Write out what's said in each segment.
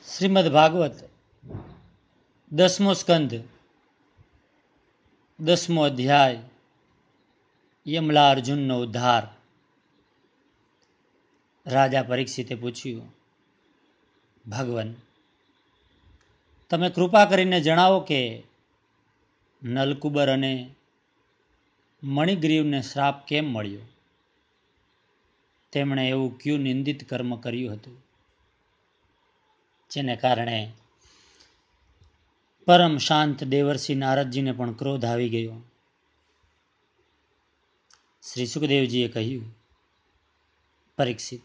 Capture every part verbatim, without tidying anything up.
શ્રીમદ ભાગવત દસમો સ્કંદ દસમો અધ્યાય યમલા અર્જુનનો ઉદ્ધાર. રાજા પરીક્ષિતે પૂછ્યું, ભગવાન, તમે કૃપા કરીને જણાવો કે નલકુબર અને મણિગ્રીવને શ્રાપ કેમ મળ્યો? તેમણે એવું ક્યું નિંદિત કર્મ કર્યું હતું જેને કારણે પરમ શાંત દેવર્ષિ નારદજીને પણ ક્રોધ આવી ગયો. શ્રી સુખદેવજીએ કહ્યું, પરીક્ષિત,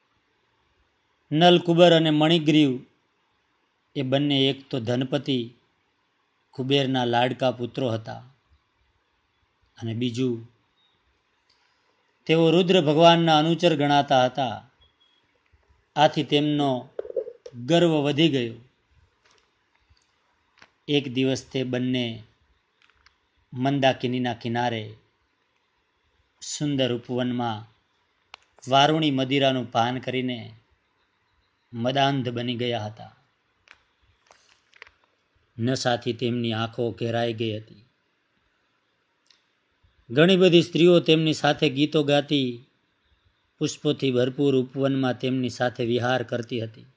નલકુબર અને મણિગ્રીવ એ બંને એક તો ધનપતિ કુબેરના લાડકા પુત્રો હતા અને બીજું તેઓ રુદ્ર ભગવાનના અનુચર ગણાતા હતા. આથી તેમનો ગર્વ વધી ગયો. એક દિવસ તે બંને મંદાકિનીના કિનારે સુંદર ઉપવનમાં વારુણી મદિરાનું પાન કરીને મદાંધ બની ગયા હતા. નશાથી તેમની આંખો ઘેરાઈ ગઈ હતી. ઘણી બધી સ્ત્રીઓ તેમની સાથે ગીતો ગાતી પુષ્પોથી ભરપૂર ઉપવનમાં તેમની સાથે વિહાર કરતી હતી.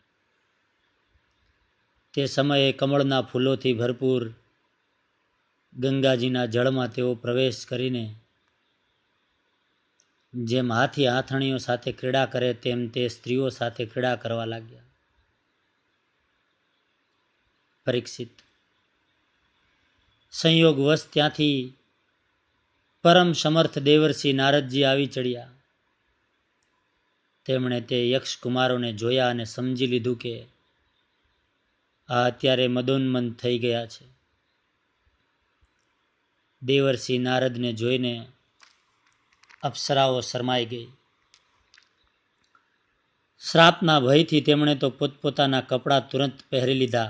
તે સમયે કમળના ફૂલોથી ભરપૂર ગંગાજીના જળમાં તેઓ પ્રવેશ કરીને જેમ હાથી આથણીઓ સાથે ક્રીડા કરે તેમ તે સ્ત્રીઓ સાથે ક્રીડા કરવા લાગ્યા. પરીક્ષિત, સંયોગવશ ત્યાંથી પરમ સમર્થ દેવર્ષિ નારદજી આવી ચડ્યા. તેમણે તે યક્ષ કુમારોને જોયા અને સમજી લીધું કે આ અત્યારે મદોન્મન થઈ ગયા છે. દેવર્ષિ નારદને જોઈને અપ્સરાઓ શરમાઈ ગઈ. શ્રાપના ભયથી તેમણે તો પોતપોતાના કપડાં તુરંત પહેરી લીધા,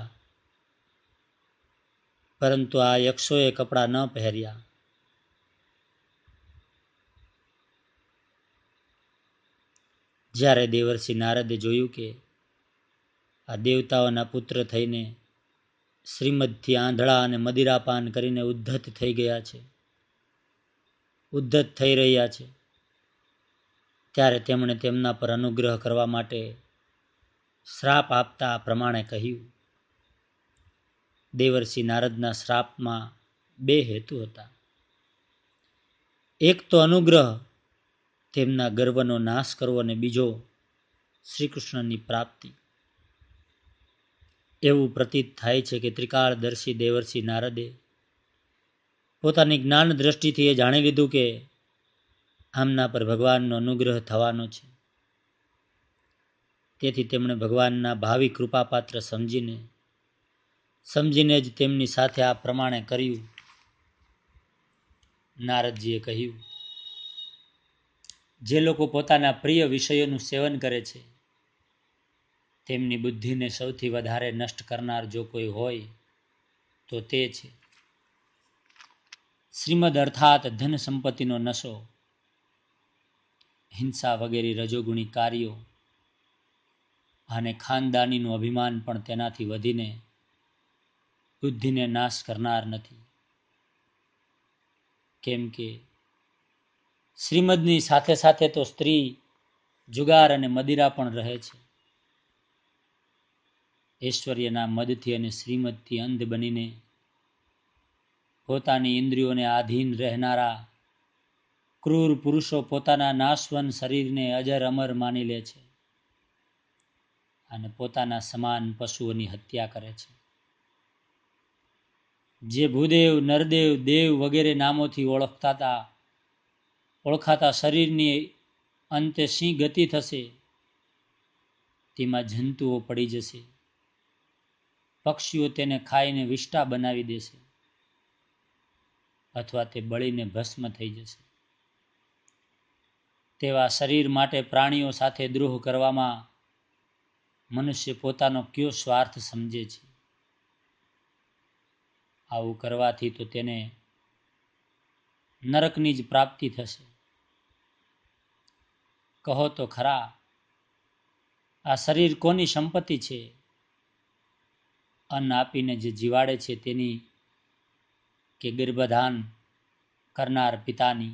પરંતુ આ યક્ષોએ કપડાં ન પહેર્યા. જ્યારે દેવર્ષિ નારદે જોયું કે આ દેવતાઓના પુત્ર થઈને શ્રીમદથી આંધળા અને મદિરાપાન કરીને ઉદ્ધત થઈ ગયા છે ઉદ્ધત થઈ રહ્યા છે ત્યારે તેમણે તેમના પર અનુગ્રહ કરવા માટે શ્રાપ આપતા આ પ્રમાણે કહ્યું. દેવર્ષિ નારદના શ્રાપમાં બે હેતુ હતા. એક તો અનુગ્રહ, તેમના ગર્વનો નાશ કરવો, અને બીજો શ્રી કૃષ્ણની પ્રાપ્તિ. એવું પ્રતીત થાય છે કે ત્રિકાળદર્શી દેવર્ષિ નારદે પોતાની જ્ઞાન દ્રષ્ટિથી એ જાણી લીધું કે આમના પર ભગવાનનો અનુગ્રહ થવાનો છે. તેથી તેમણે ભગવાનના ભાવિ કૃપાપાત્ર સમજીને સમજીને જ તેમની સાથે આ પ્રમાણે કર્યું. નારદજીએ કહ્યું, જે લોકો પોતાના પ્રિય વિષયોનું સેવન કરે છે તેમની બુદ્ધિને સૌથી વધારે નષ્ટ કરનાર જો કોઈ હોય તો તે છે શ્રીમદ અર્થાત ધન સંપત્તિનો નશો, હિંસા વગેરે રજોગુણી કાર્યો અને ખાનદાનીનું અભિમાન પણ તેનાથી વધીને બુદ્ધિને નાશ કરનાર નથી. કેમ કે શ્રીમદની સાથે સાથે તો સ્ત્રી, જુગાર અને મદિરા પણ રહે છે. ઐશ્વર્યના મદથી અને શ્રીમદથી અંધ બનીને પોતાની ઇન્દ્રિયોને આધીન રહેનારા ક્રૂર પુરુષો પોતાના નાશવન શરીરને અજર અમર માની લે છે અને પોતાના સમાન પશુઓની હત્યા કરે છે. જે ભૂદેવ, નરદેવ, દેવ વગેરે નામોથી ઓળખતા ઓળખાતા શરીરની અંતે શી ગતિ થશે? તેમાં જંતુઓ પડી જશે, પક્ષીઓ તેને ખાઈને વિષ્ટા બનાવી દેશે અથવા તે બળીને ભસ્મ થઈ જશે. તેવા શરીર માટે પ્રાણીઓ સાથે દ્રોહ કરવામાં મનુષ્ય પોતાનો કયો સ્વાર્થ સમજે છે? આવું કરવાથી તો તેને નરકની જ પ્રાપ્તિ થશે. કહો તો ખરા, આ શરીર કોની સંપત્તિ છે અન્ન આપીને જે જીવાડે છે તેની કે ગર્ભધાન કરનાર પિતાની,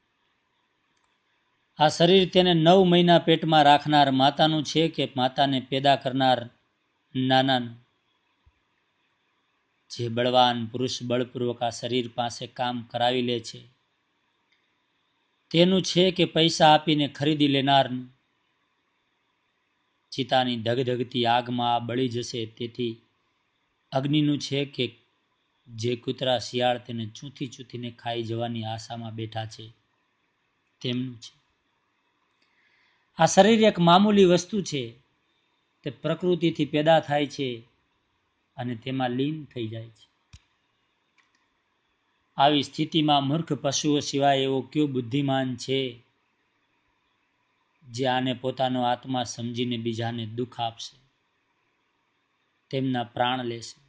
આ શરીર તેને નવ મહિના પેટમાં રાખનાર માતાનું છે કે માતાને પેદા કરનાર નાનાનું? જે બળવાન પુરુષ બળપૂર્વક આ શરીર પાસે કામ કરાવી લે છે તેનું છે કે પૈસા આપીને ખરીદી લેનારનું? ચિતાની ધગધગતી આગમાં આ બળી જશે તેથી અગ્નિનું છે કે જે કૂતરા શિયાળ તેને ચૂંથી ચૂંથીને ખાઈ જવાની આશામાં બેઠા છે તેમનું છે? આ શરીર એક મામૂલી વસ્તુ છે, તે પ્રકૃતિથી પેદા થાય છે અને તેમાં લીન થઈ જાય છે. આવી સ્થિતિમાં મૂર્ખ પશુઓ સિવાય એવો કયો બુદ્ધિમાન છે જે આને પોતાનો આત્મા સમજીને બીજાને દુઃખ આપશે, તેમના પ્રાણ લેશે?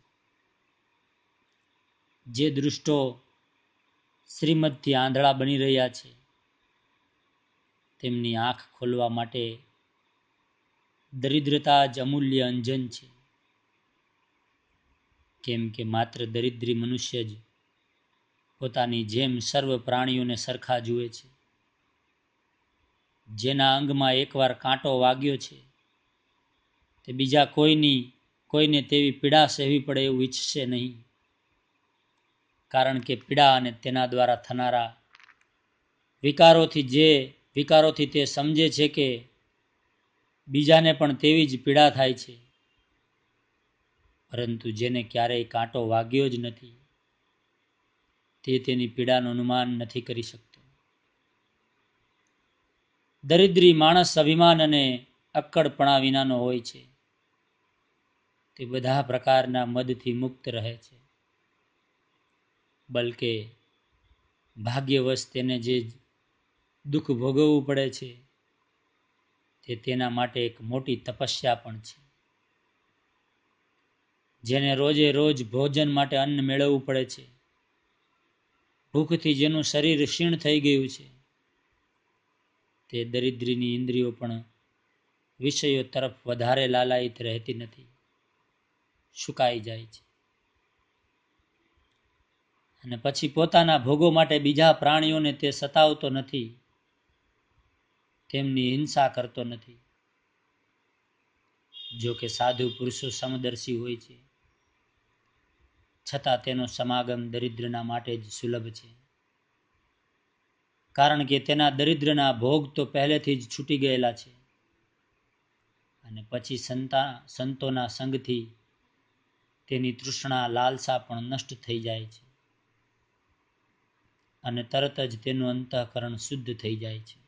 જે દુષ્ટો શ્રીમદથી આંધળા બની રહ્યા છે તેમની આંખ ખોલવા માટે દરિદ્રતા જ અમૂલ્ય અંજન છે. કેમ કે માત્ર દરિદ્રી મનુષ્ય જ પોતાની જેમ સર્વ પ્રાણીઓને સરખા જુએ છે. જેના અંગમાં એકવાર કાંટો વાગ્યો છે તે બીજા કોઈની કોઈને તેવી પીડા સહેવી પડે એવું ઈચ્છશે નહીં, કારણ કે પીડા અને તેના દ્વારા થનારા વિકારોથી જે વિકારોથી તે સમજે છે કે બીજાને પણ તેવી જ પીડા થાય છે. પરંતુ જેને ક્યારેય કાંટો વાગ્યો જ નથી તે તેની પીડાનું અનુમાન નથી કરી શકતો. દરિદ્રી માણસ અભિમાન અને અક્કડપણા વિનાનો હોય છે. તે બધા પ્રકારના મદથી મુક્ત રહે છે. બલકે ભાગ્યવશ તેને જે દુઃખ ભોગવવું પડે છે તે તેના માટે એક મોટી તપસ્યા પણ છે. જેને રોજે રોજ ભોજન માટે અન્ન મેળવવું પડે છે, ભૂખથી જેનું શરીર ક્ષીણ થઈ ગયું છે, તે દરિદ્રીની ઇન્દ્રિયો પણ વિષયો તરફ વધારે લાલાયિત રહેતી નથી, સુકાઈ જાય છે. અને પછી પોતાના ભોગો માટે બીજા પ્રાણીઓને તે સતાવતો નથી, તેમની હિંસા કરતો નથી. જો કે સાધુ પુરુષો સમદર્શી હોય છે, છતાં તેનો સમાગમ દરિદ્રના માટે જ સુલભ છે, કારણ કે તેના દરિદ્રના ભોગ તો પહેલેથી જ છૂટી ગયેલા છે. અને પછી સંતા સંતોના સંગથી તેની તૃષ્ણા લાલસા પણ નષ્ટ થઈ જાય છે અને તરત જ તેનું અંતઃકરણ શુદ્ધ થઈ જાય છે.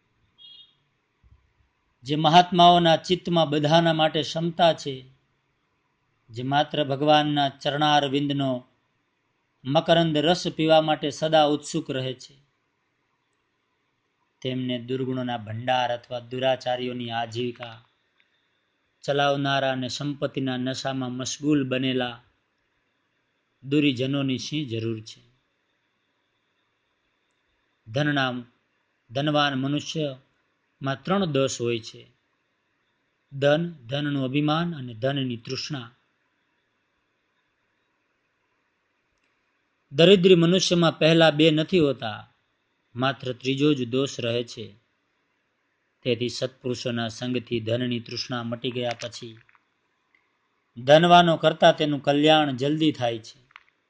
જે મહાત્માઓના ચિત્તમાં બધાના માટે ક્ષમતા છે, જે માત્ર ભગવાનના ચરણાર વિંદનો મકરંદ રસ પીવા માટે સદા ઉત્સુક રહે છે, તેમને દુર્ગુણોના ભંડાર અથવા દુરાચારીઓની આજીવિકા ચલાવનારા અને સંપત્તિના નશામાં મશગુલ બનેલા દુરીજનોની શી જરૂર છે? ધનના ધનવાન મનુષ્યમાં ત્રણ દોષ હોય છે: ધન, ધનનું અભિમાન અને ધનની તૃષ્ણા. દરિદ્રી મનુષ્યમાં પહેલા બે નથી હોતા, માત્ર ત્રીજો જ દોષ રહે છે. તેથી સત્પુરુષોના સંગથી ધનની તૃષ્ણા મટી ગયા પછી ધનવાનો કરતા તેનું કલ્યાણ જલ્દી થાય છે.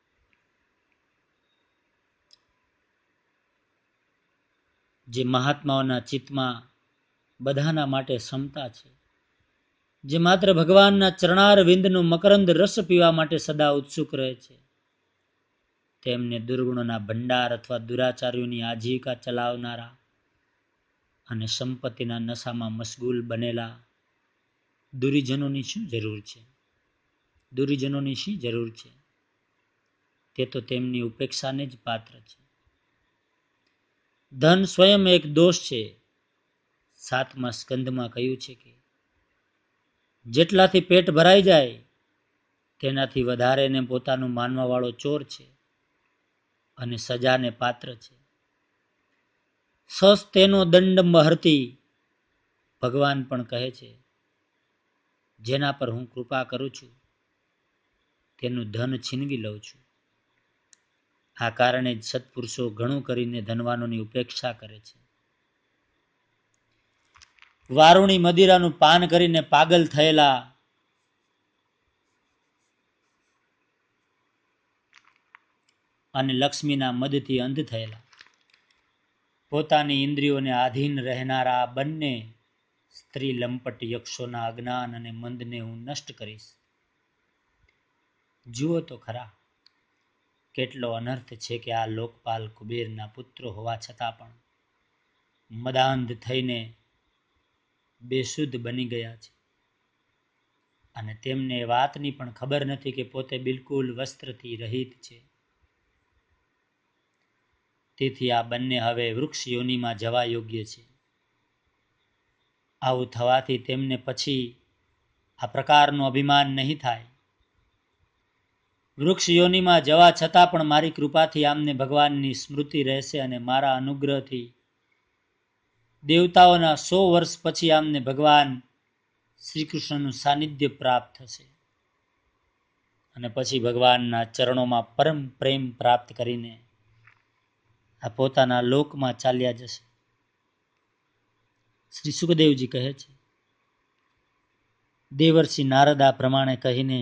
જે મહાત્માઓના ચિત્તમાં બધાના માટે ક્ષમતા છે, જે માત્ર ભગવાનના ચરણાર વિંદનો મકરંદ રસ પીવા માટે સદા ઉત્સુક રહે છે, તેમને દુર્ગુણોના ભંડાર અથવા દુરાચાર્યોની આજીવિકા ચલાવનારા અને સંપત્તિના નશામાં મશગુલ બનેલા દુરીજનોની શું જરૂર છે? દુરીજનોની શી જરૂર છે? તે તો તેમની ઉપેક્ષાને જ પાત્ર છે. ધન સ્વયં એક દોષ છે. સાતમા સ્કંદમાં કહ્યું છે કે જેટલાથી પેટ ભરાઈ જાય તેનાથી વધારેને પોતાનું માનવા વાળો ચોર છે અને સજાને પાત્ર છે. સસ તેનો દંડ મહર્તી, ભગવાન પણ કહે છે, જેના પર હું કૃપા કરું છું તેનું ધન છીનવી લઉં છું. આ કારણે જ સત્પુરુષો ઘણું કરીને ધનવાનોની ઉપેક્ષા કરે છે. વારુણી મદિરાનું પાન કરીને પાગલ થયેલા અને લક્ષ્મીના મદથી અંધ થયેલા, પોતાની ઇન્દ્રિયોને આધીન રહેનારા બંને સ્ત્રી લંપટ યક્ષોના અજ્ઞાન અને મંદને હું નષ્ટ કરીશ. જુઓ તો ખરા, કેટલો અનર્થ છે કે આ લોકપાલ કુબેરના પુત્રો હોવા છતાં પણ મદાંધ થઈને બેશુદ્ધ બની ગયા છે, અને તેમને એ વાતની પણ ખબર નથી કે પોતે બિલકુલ વસ્ત્રથી રહિત છે. તેથી આ બંને હવે વૃક્ષ યોનિમાં જવા યોગ્ય છે. આવું થવાથી તેમને પછી આ પ્રકારનું અભિમાન નહીં થાય. વૃક્ષ યોનિમાં જવા છતાં પણ મારી કૃપાથી આમને ભગવાનની સ્મૃતિ રહેશે અને મારા અનુગ્રહથી દેવતાઓના સો વર્ષ પછી આમને ભગવાન શ્રી કૃષ્ણનું સાનિધ્ય પ્રાપ્ત થશે, અને પછી ભગવાનના ચરણોમાં પરમ પ્રેમ પ્રાપ્ત કરીને આ પોતાના લોકમાં ચાલ્યા જશે. શ્રી સુખદેવજી કહે છે, દેવર્ષિ નારદ આ પ્રમાણે કહીને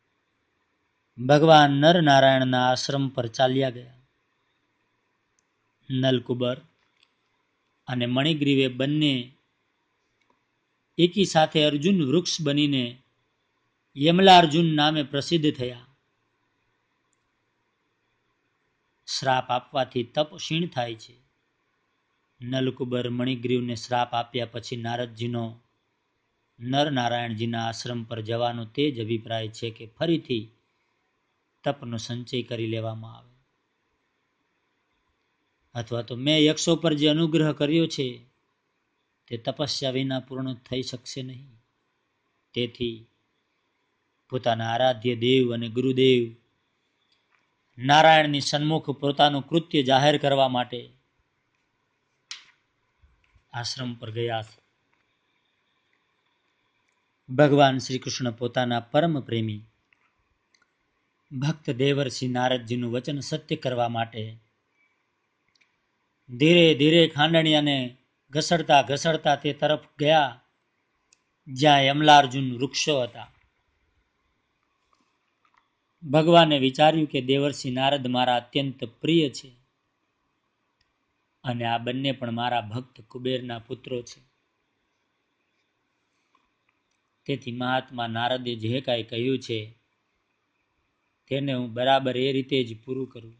ભગવાન નર નારાયણના આશ્રમ પર ચાલ્યા ગયા. નલકુબર અને મણિગ્રીવે બંને એકી સાથે અર્જુન વૃક્ષ બનીને યમલાર્જુન નામે પ્રસિદ્ધ થયા. શ્રાપ આપવાથી તપ ક્ષીણ થાય છે. નલકુબર મણિગ્રીવને શ્રાપ આપ્યા પછી નારદજીનો નર નારાયણજીના આશ્રમ પર જવાનો તે જ અભિપ્રાય છે કે ફરીથી તપનો સંચય કરી લેવામાં આવે, અથવા તો મેં યક્ષો પર જે અનુગ્રહ કર્યો છે તે તપસ્યા વિના પૂર્ણ થઈ શકશે નહીં. તેથી પોતાના આરાધ્ય દેવ અને ગુરુદેવ નારાયણની સન્મુખ પોતાનું કૃત્ય જાહેર કરવા માટે આશ્રમ પર ગયા. ભગવાન શ્રી કૃષ્ણ પોતાના પરમ પ્રેમી ભક્ત દેવર્ષિ નારદજીનું વચન સત્ય કરવા માટે ધીરે ધીરે ખાંડણીયાને ઘસડતા ઘસડતા તે તરફ ગયા જ્યાં યમલાર્જુન વૃક્ષો હતા. ભગવાને વિચાર્યું કે દેવર્ષિ નારદ મારા અત્યંત પ્રિય છે, અને આ બંને પણ મારા ભક્ત કુબેરના પુત્રો છે. તેથી મહાત્મા નારદે જે કાંઈ કહ્યું છે તેને હું બરાબર એ રીતે જ પૂરું કરું.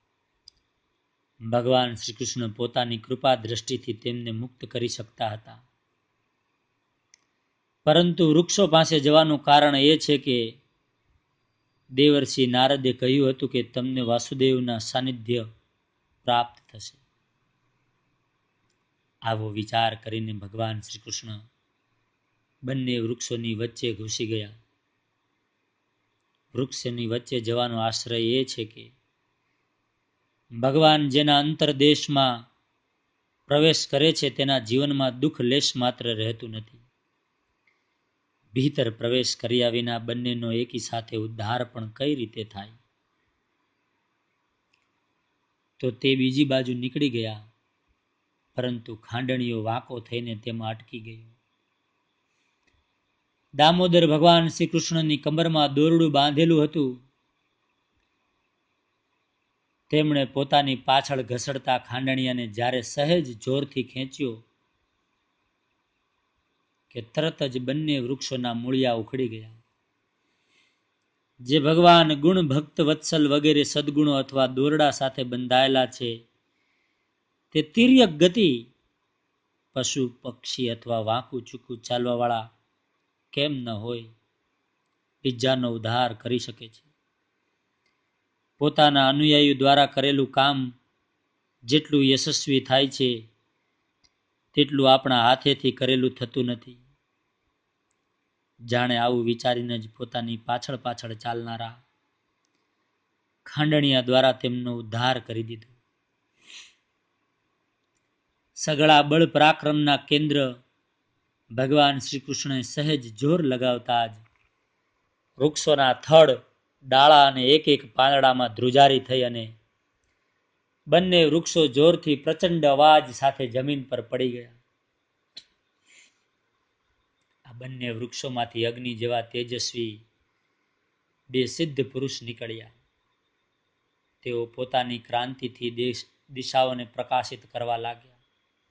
ભગવાન શ્રી કૃષ્ણ પોતાની કૃપા દ્રષ્ટિથી તેમને મુક્ત કરી શકતા હતા, પરંતુ વૃક્ષો પાસે જવાનું કારણ એ છે કે દેવર્ષિ નારદે કહ્યું હતું કે તમને વાસુદેવના સાનિધ્ય પ્રાપ્ત થશે. આવો વિચાર કરીને ભગવાન શ્રી કૃષ્ણ બંને વૃક્ષોની વચ્ચે ઘૂસી ગયા. વૃક્ષની વચ્ચે જવાનો આશ્રય એ છે કે ભગવાન જેના અંતરદેશમાં પ્રવેશ કરે છે તેના જીવનમાં દુઃખ લેશ માત્ર રહેતું નથી. ભીતર પ્રવેશ કર્યા વિના બંનેનો એકી સાથે ઉદ્ધાર પણ કઈ રીતે થાય? તો તે બીજી બાજુ નીકળી ગયા, પરંતુ ખાંડણીઓ વાંકો થઈને તેમાં અટકી ગયો. દામોદર ભગવાન શ્રી કૃષ્ણની કમરમાં દોરડું બાંધેલું હતું. તેમણે પોતાની પાછળ ઘસડતા ખાંડણીયાને જ્યારે સહેજ જોરથી ખેંચ્યો કે તરત જ બંને વૃક્ષોના મૂળિયા ઉખડી ગયા. જે ભગવાન ગુણ ભક્ત વત્સલ વગેરે સદગુણો અથવા દોરડા સાથે બંધાયેલા છે તે તિર્યક ગતિ પશુ પક્ષી અથવા વાંકું ચૂકું ચાલવા વાળા કેમ ન હોય, ઇજાનો ઉદ્ધાર કરી શકે છે. પોતાના અનુયાયીઓ દ્વારા કરેલું કામ જેટલું યશસ્વી થાય છે તેટલું આપણા હાથેથી કરેલું થતું નથી. જાણે આવું વિચારીને જ પોતાની પાછળ પાછળ ચાલનારા ખાંડણીયા દ્વારા તેમનો ઉદ્ધાર કરી દીધો. સઘળા બળ પરાક્રમના કેન્દ્ર ભગવાન શ્રી કૃષ્ણએ સહેજ જોર લગાવતા જ વૃક્ષોના થડ ડાળા અને એક એક પાંદડામાં ધ્રુજારી થઈ અને બંને વૃક્ષો જોરથી પ્રચંડ અવાજ સાથે જમીન પર પડી ગયા. આ બંને વૃક્ષોમાંથી અગ્નિ જેવા તેજસ્વી બે સિદ્ધ પુરુષ નીકળ્યા. તેઓ પોતાની ક્રાંતિથી દેશ દિશાઓને પ્રકાશિત કરવા લાગ્યા.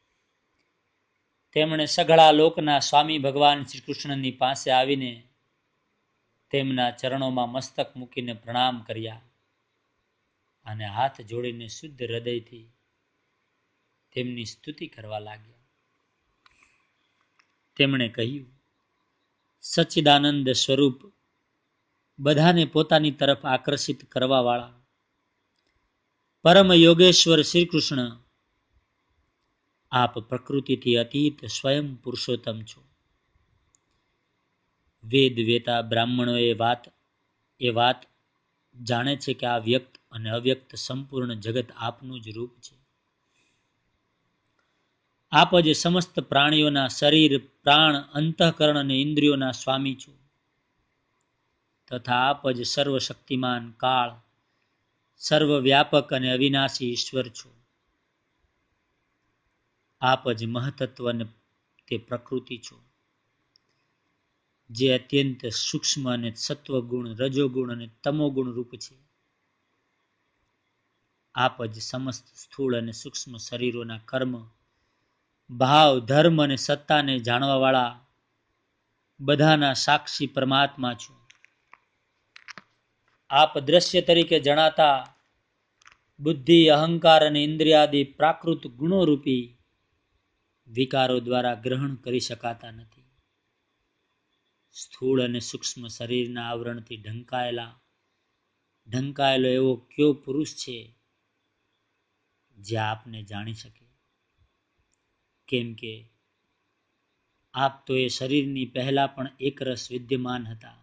તેમણે સઘળા લોકના સ્વામી ભગવાન શ્રી કૃષ્ણની પાસે આવીને તેમના ચરણોમાં મસ્તક મૂકીને પ્રણામ કર્યા અને હાથ જોડીને શુદ્ધ હૃદયથી તેમની સ્તુતિ કરવા લાગ્યા. તેમણે કહ્યું, સચ્ચિદાનંદ સ્વરૂપ, બધાને પોતાની તરફ આકર્ષિત કરવા વાળા પરમ યોગેશ્વર શ્રી કૃષ્ણ, આપ પ્રકૃતિથી અતીત સ્વયં પુરુષોત્તમ છો. વેદ વેતા બ્રાહ્મણો એ વાત એ વાત જાણે છે કે આ વ્યક્ત અને અવ્યક્ત સંપૂર્ણ જગત આપનું જ રૂપ છે. આપ જ સમસ્ત પ્રાણીઓના શરીર, પ્રાણ, અંતઃકરણ અને ઇન્દ્રિયોના સ્વામી છો તથા આપ જ સર્વશક્તિમાન, કાળ, સર્વવ્યાપક અને અવિનાશી ઈશ્વર છો. આપ જ મહતત્વ અને તે પ્રકૃતિ છો જે અત્યંત સૂક્ષ્મ અને સત્વગુણ, રજોગુણ અને તમોગુણ રૂપ છે. આપ જ સમસ્ત સ્થૂળ અને સૂક્ષ્મ શરીરોના કર્મ, ભાવ, ધર્મ અને સત્તાને જાણવા વાળા બધાના સાક્ષી પરમાત્મા છો. આપ દ્રશ્ય તરીકે જણાતા બુદ્ધિ, અહંકાર અને ઇન્દ્રિયાદિ પ્રાકૃત ગુણો રૂપી વિકારો દ્વારા ગ્રહણ કરી શકાતા નથી. સ્થૂળ અને સૂક્ષ્મ શરીરના આવરણથી ઢંકાયેલા ઢંકાયેલો એવો કયો પુરુષ છે જે આપને જાણી શકે? કેમ કે આપ તો એ શરીરની પહેલા પણ એક રસ વિદ્યમાન હતા.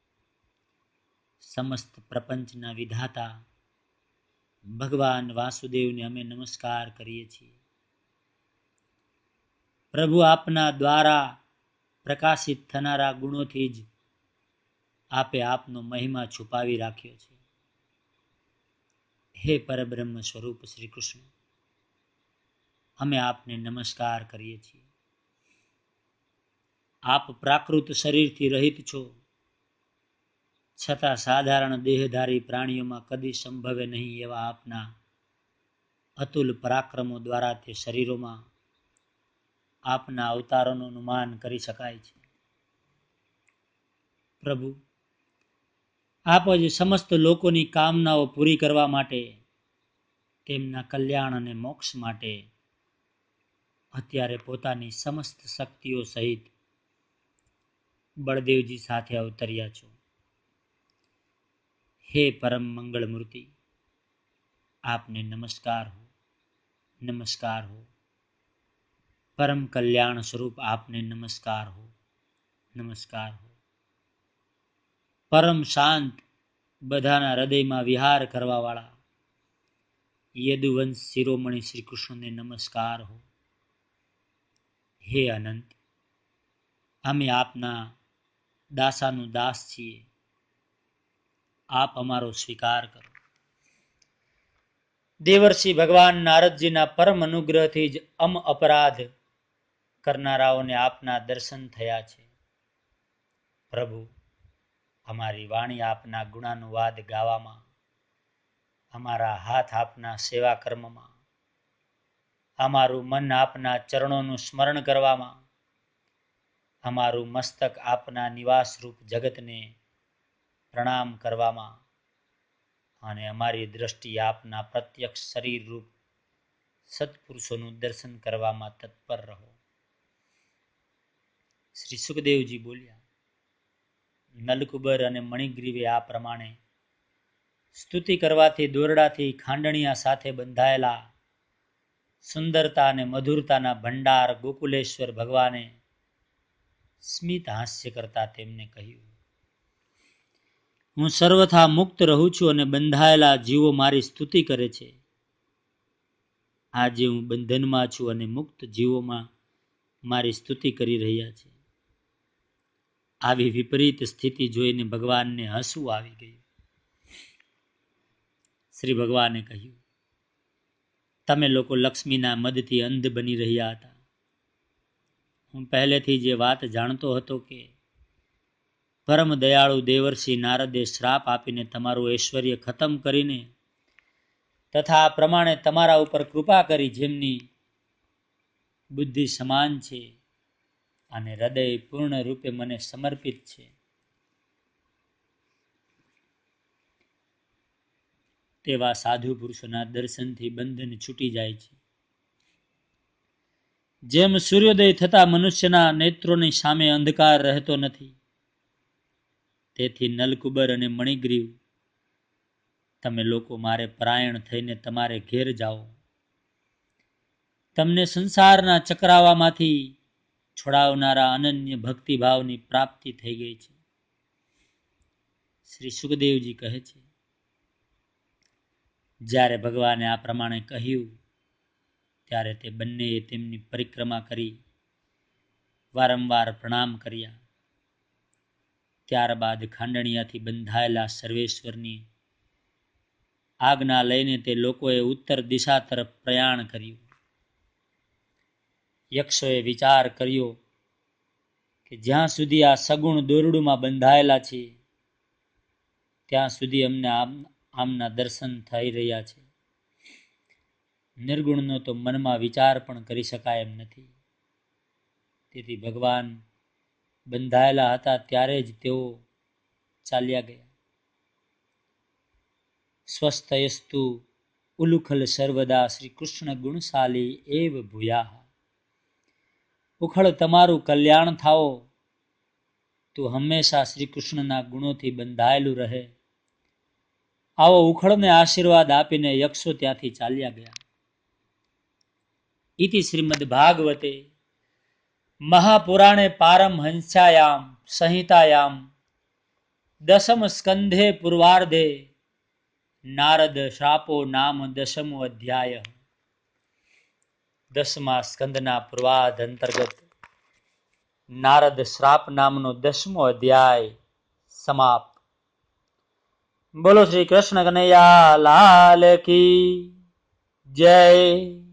સમસ્ત પ્રપંચના વિધાતા ભગવાન વાસુદેવને અમે નમસ્કાર કરીએ છીએ. પ્રભુ, આપના દ્વારા પ્રકાશિત થનારા ગુણોથી જ આપે આપનો મહિમા છુપાવી રાખ્યો છે. હે પરબ્રહ્મ સ્વરૂપ શ્રી કૃષ્ણ, અમે આપને નમસ્કાર કરીએ છીએ. આપ પ્રાકૃત શરીરથી રહિત છો, છતાં સાધારણ દેહધારી પ્રાણીઓમાં કદી સંભવે નહીં એવા આપના અતુલ પરાક્રમો દ્વારા તે શરીરોમાં આપના અવતારોનું અનુમાન કરી શકાય છે. પ્રભુ, આપ જ સમસ્ત લોકોની કામનાઓ પૂરી કરવા માટે, તેમના કલ્યાણ અને મોક્ષ માટે અત્યારે પોતાની સમસ્ત શક્તિઓ સહિત બળદેવજી સાથે અવતર્યા છો. હે પરમ મંગળ મૂર્તિ, આપને નમસ્કાર હો, નમસ્કાર હો. પરમ કલ્યાણ સ્વરૂપ આપને નમસ્કાર હો, નમસ્કાર હો. પરમ શાંત, બધાના હૃદયમાં વિહાર કરવા વાળા યદુવંશ શિરોમણી શ્રી કૃષ્ણને નમસ્કાર હો. હે અનંત, અમે આપના દાસાનું દાસ છીએ. આપ અમારો સ્વીકાર કરો. દેવર્ષિ ભગવાન નારદજીના પરમ અનુગ્રહથી જ અમ અપરાધ કરનારાઓને આપના દર્શન થયા છે. પ્રભુ, અમારી વાણી આપના ગુણાનુવાદ ગાવામાં, અમારા હાથ આપના સેવા કર્મમાં, અમારું મન આપના ચરણોનું સ્મરણ કરવામાં, અમારું મસ્તક આપના નિવાસરૂપ જગતને પ્રણામ કરવામાં અને અમારી દ્રષ્ટિ આપના પ્રત્યક્ષ શરીર રૂપ સત્પુરુષોનું દર્શન કરવામાં તત્પર રહો. શ્રી સુખદેવજી બોલ્યા, નલકુબર અને મણિગ્રીવે આ પ્રમાણે સ્તુતિ કરવાથી દોરડાથી ખાંડણિયા સાથે બંધાયેલા સુંદરતા અને મધુરતાના ભંડાર ગોકુલેશ્વર ભગવાને સ્મિત હાસ્ય કરતા તેમને કહ્યું, હું સર્વથા મુક્ત રહું છું અને બંધાયેલા જીવો મારી સ્તુતિ કરે છે. આજે હું બંધનમાં છું અને મુક્ત જીવોમાં મારી સ્તુતિ કરી રહ્યા છે. આવી વિપરીત સ્થિતિ જોઈને ભગવાનને હસવું આવી ગયું. શ્રી ભગવાને કહ્યું, તમે લોકો લક્ષ્મીના મદથી અંધ બની રહ્યા હતા. હું પહેલેથી જે વાત જાણતો હતો કે પરમ દયાળુ દેવર્ષિ નારદે શ્રાપ આપીને તમારું ઐશ્વર્ય ખતમ કરીને તથા આ પ્રમાણે તમારા ઉપર કૃપા કરી, જેમની બુદ્ધિ સમાન છે અને હૃદય પૂર્ણ રૂપે મને સમર્પિત છે. તેવા સાધુ પુરુષોના દર્શનથી બંધન છૂટી જાય છે. જેમ સૂર્યોદય થતા મનુષ્યના નેત્રોની સામે અંધકાર રહેતો નથી, તેથી નલકુબર અને મણિગ્રીવ, તમે લોકો મારે પરાયણ થઈને તમારે ઘેર જાઓ. તમને સંસારના ચક્રાવામાંથી છોડાવનારા અનન્ય ભક્તિભાવની પ્રાપ્તિ થઈ ગઈ છે. શ્રી સુખદેવજી કહે છે, જ્યારે ભગવાને આ પ્રમાણે કહ્યું ત્યારે તે બંનેએ તેમની પરિક્રમા કરી વારંવાર પ્રણામ કર્યા. ત્યારબાદ ખાંડણિયાથી બંધાયેલા સર્વેશ્વરની આજ્ઞા લઈને તે લોકોએ ઉત્તર દિશા તરફ પ્રયાણ કર્યું. યક્ષોએ વિચાર કર્યો કે જ્યાં સુધી આ સગુણ દોરડુમાં બંધાયેલા છે ત્યાં સુધી અમને આમ આમના દર્શન થઈ રહ્યા છે. નિર્ગુણનો તો મનમાં વિચાર પણ કરી શકાય એમ નથી. તેથી ભગવાન બંધાયેલા હતા ત્યારે જ તેઓ ચાલ્યા ગયા. સ્વસ્થયસ્તુ ઉલુખલ સર્વદા શ્રી કૃષ્ણ ગુણશાલી એવ ભૂયા. ઉખળ તમારું કલ્યાણ થાઓ, તું હંમેશા શ્રી કૃષ્ણના ગુણોથી બંધાયેલું રહે. આવો ઉખળને આશીર્વાદ આપીને યક્ષો ત્યાંથી ચાલ્યા ગયા. ઇતિ શ્રીમદ ભાગવતે મહાપુરાણે પારમહંસ્યાયામ સંહિતાયામ દશમ સ્કંધે પૂર્વાર્ધે નારદ શ્રાપો નામ દશમો અધ્યાય. દસમા સ્કંદના પૂર્વાર્ધ અંતર્ગત નારદ શ્રાપ નામનો દસમો અધ્યાય સમાપ્ત. બોલો શ્રી કૃષ્ણ કનૈયા લાલ કી જય.